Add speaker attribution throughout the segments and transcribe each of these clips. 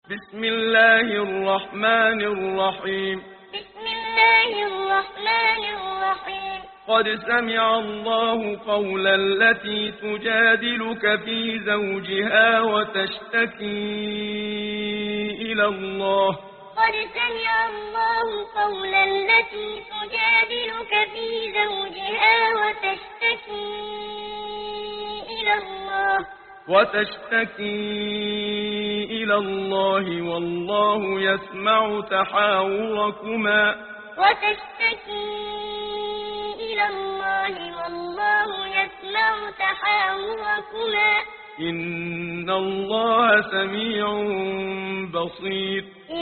Speaker 1: بسم الله الرحمن الرحيم.
Speaker 2: بسم الله الرحمن الرحيم.
Speaker 1: قد سمع الله قول التي تجادلك في زوجها وتشتكي إلى الله.
Speaker 2: قد سمع الله قول التي تجادلك في زوجها
Speaker 1: وتشتكي إلى الله والله يسمع تحاوركما. إن الله سميع بصير.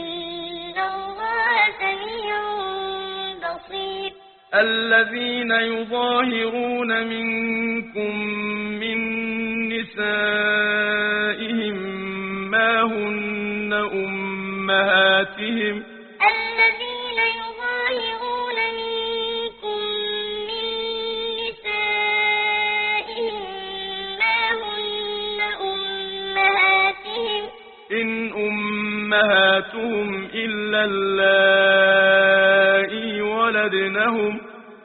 Speaker 1: الذين يظاهرون منكم من نسائهم ما هن أمهاتهم إن أمهاتهم إلا اللائي ولدنهم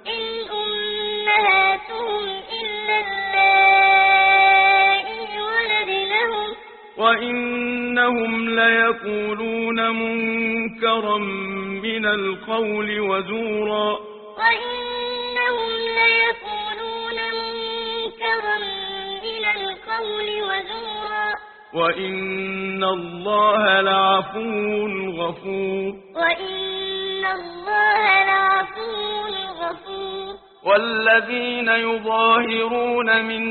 Speaker 1: وإنهم ليقولون منكرا من القول وزورا. وإن الله لعفو غفور. والذين يظاهرون من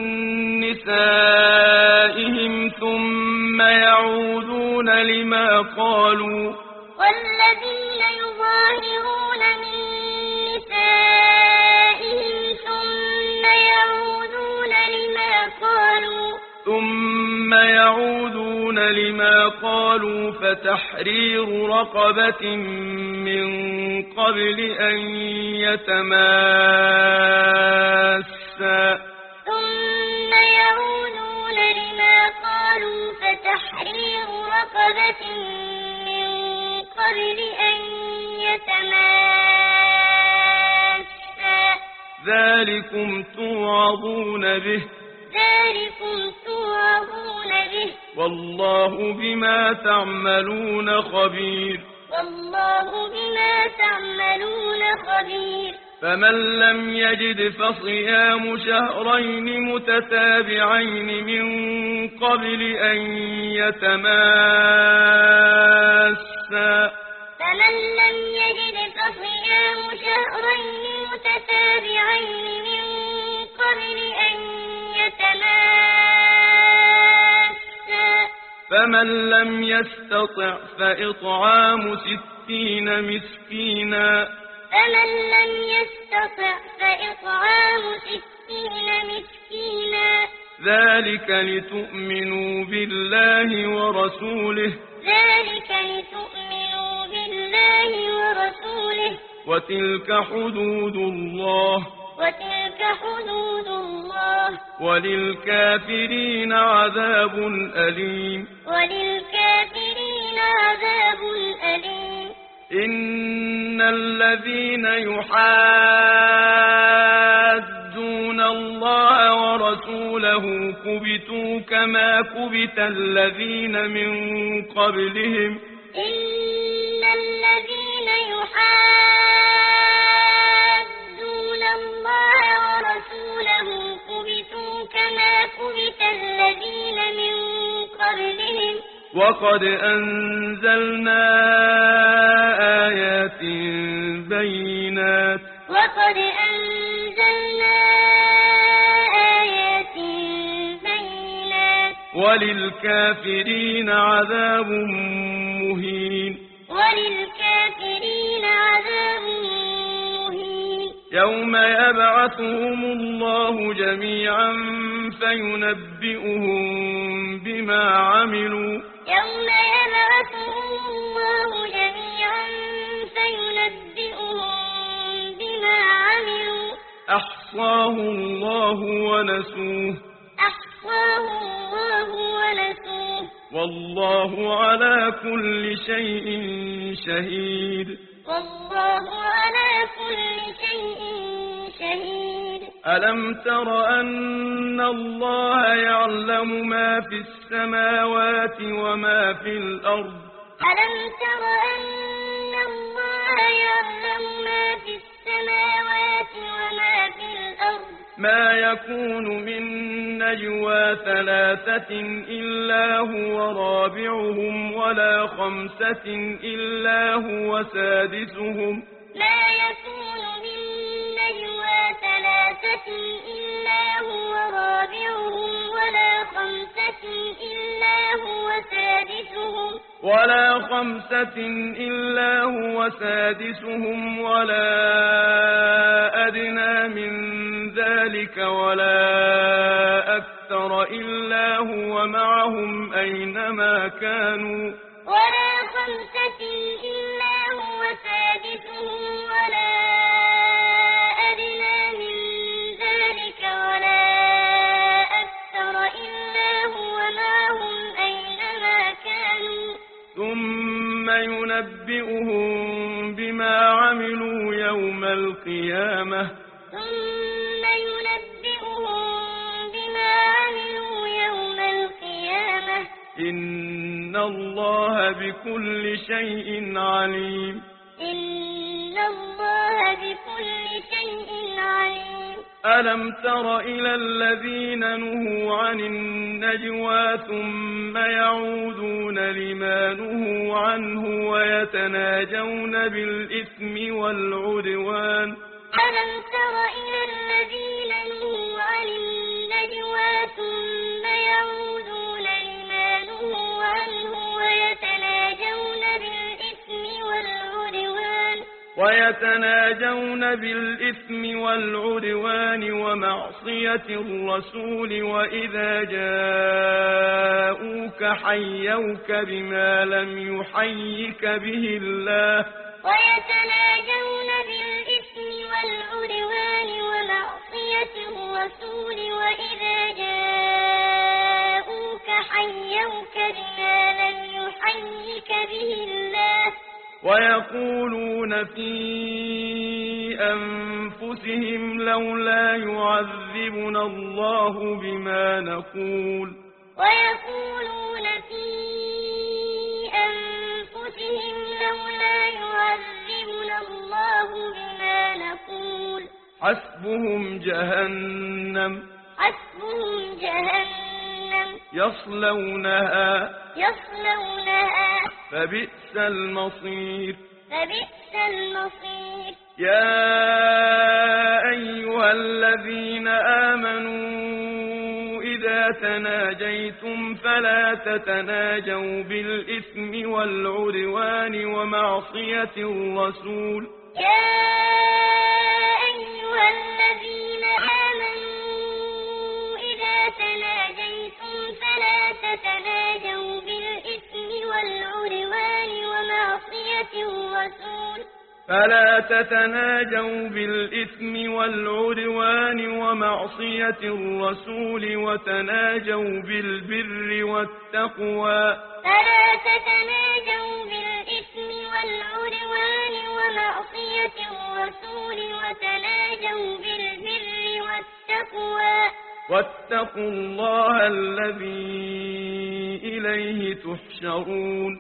Speaker 1: نسائهم ثم يعودون لما قالوا فتحرير رقبة من قبل أن يتماسا. ذلكم توعظون به والله بما تعملون خبير. فمن لم يجد فصيام شهرين متتابعين من قبل أن يتماسا. فمن لم يستطع فإطعام 60 مسكينا ذلك لتؤمنوا بالله ورسوله وتلك حدود الله وللكافرين عذاب أليم. إن الذين يحادون الله ورسوله كبتوا كما كبت الذين من قبلهم وقد أنزلنا آيات بينات وللكافرين عذاب مهين. يوم يبعثهم الله جميعا فينبئهم بما عملوا أحصاه الله ونسوه والله على كل شيء شهيد
Speaker 2: والله على كل شيء شهيد
Speaker 1: ألم تر أن الله يعلم ما في السماوات وما في الأرض
Speaker 2: ألم تر أن الله يعلم ما في السماوات وما في الأرض
Speaker 1: ما يكون من نجوى ثلاثة إلا هو رابعهم ولا خمسة إلا هو سادسهم
Speaker 2: ما يكون من نجوى ثلاثة إلا هو رابعهم ولا خمسة إلا هو سادسهم ولا أدنى من ذلك ولا أكثر إلا هو معهم أينما كانوا ولا خمسة إلا هو سادسهم ولا أدنى من ذلك ولا أكثر إلا هو معهم أينما كانوا
Speaker 1: ثم ينبئهم بما عملوا يوم القيامة
Speaker 2: ثم ينبئهم بما عملوا يوم القيامة
Speaker 1: إن الله بكل شيء عليم
Speaker 2: إن الله بكل شيء عليم
Speaker 1: ألم تر إلى الذين نهوا عن النجوى ثم يعودون لما نهوا عنه ويتناجون بالإثم والعدوان
Speaker 2: ألم تر إلى الذين نهوا عن النجوى ثم يعودون لما نهوا عنه
Speaker 1: ويتناجون بالإثم والعدوان ومعصية الرسول وإذا جاءوك حيوك بما لم يحيك به الله
Speaker 2: ويتناجون بالإثم والعدوان ومعصية الرسول وإذا جاءوك حيوك بما لم يحيك به الله
Speaker 1: ويقولون في أنفسهم لولا يعذبنا الله بما نقول
Speaker 2: ويقولون في أنفسهم لولا يعذبنا الله بما نقول
Speaker 1: حسبهم جهنم يصلونها فبئس المصير يا أيها الذين آمنوا إذا تناجيتم فلا تتناجوا بالإثم والعدوان ومعصية الرسول
Speaker 2: يا أيها الذين آمنوا إذا تناجيتم فلا تتناجوا بالإثم والعدوان ومعصية الرسول
Speaker 1: وتناجوا بالبر والتقوى واتقوا الله الذي إليه تحشرون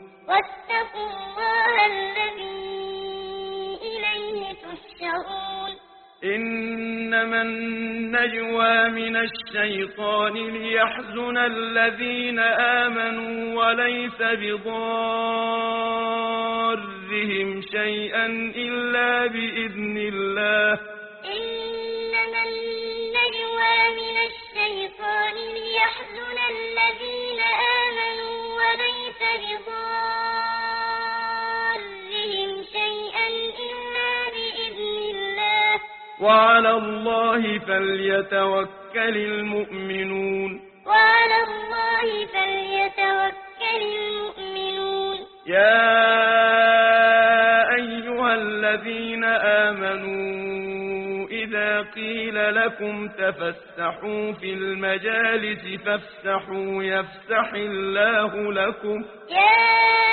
Speaker 1: إنما النجوى من الشيطان ليحزن الذين آمنوا وليس بضارهم شيئا إلا بإذن الله
Speaker 2: إنما النجوى من الشيطان ليحزن الذين آمنوا وليس بضارهم شيئا إلا بإذن الله
Speaker 1: وعلى الله فليتوكل المؤمنون يا أيها الذين آمنوا إذا وإذا قيل لكم تفسحوا في المجالس فافسحوا يفسح الله لكم
Speaker 2: يا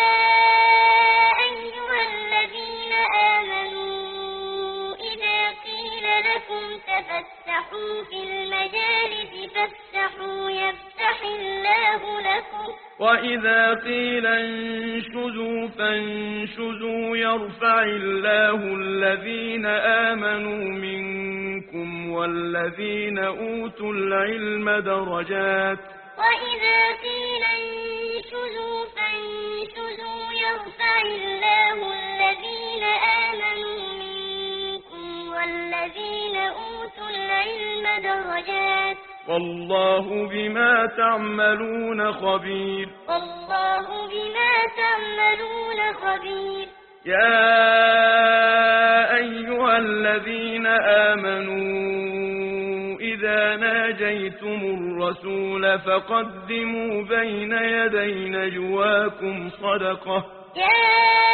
Speaker 2: أيها الذين آمنوا إذا قيل لكم تفسحوا في المجالس فافسحوا يفسح الله لكم
Speaker 1: وإذا قيل انشزوا فانشزوا يرفع الله الذين آمنوا منكم والذين أوتوا العلم درجات
Speaker 2: وإذا قيل انشزوا فانشزوا يرفع الله الذين آمنوا منكم والذين أوتوا العلم درجات
Speaker 1: والله بما تعملون خبير
Speaker 2: والله بما تعملون خبير
Speaker 1: يا أيها الذين آمنوا إذا ناجيتم الرسول فقدموا بين يدي نجواكم صدقة
Speaker 2: يا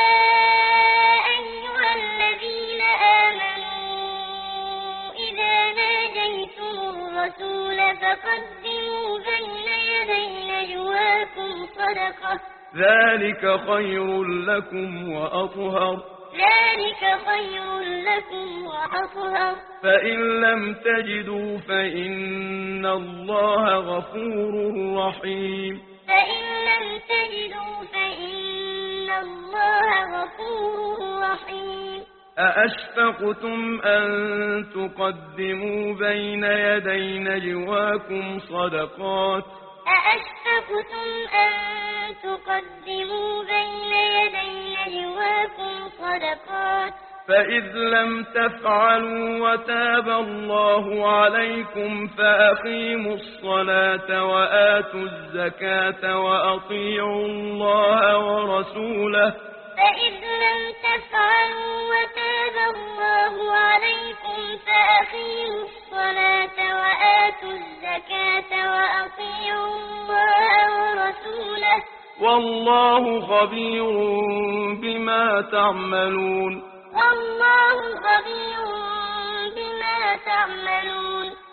Speaker 2: أيها الذين آمنوا إذا ناجيتم الرسول فقدموا بين يدي نجواكم صدقة
Speaker 1: ذلك خير لكم وأطهر
Speaker 2: ذلك خير لكم وأطهر
Speaker 1: فإن لم تجدوا فإن الله غفور رحيم
Speaker 2: فإن لم تجدوا فإن الله غفور رحيم
Speaker 1: أأشفقتم أن تقدموا بين يدي نجواكم صدقات
Speaker 2: أأشفقتم أن تقدموا بين يدي نجواكم صدقات
Speaker 1: فإذ لم تفعلوا وتاب الله عليكم فأقيموا الصلاة وآتوا الزكاة وأطيعوا الله ورسوله
Speaker 2: فإذ لم تفعلوا وتاب الله عليكم فأقيموا الصلاة وآتوا الزكاة وأطيعوا الله ورسوله
Speaker 1: والله خبير بما تعملون
Speaker 2: والله خبير بما تعملون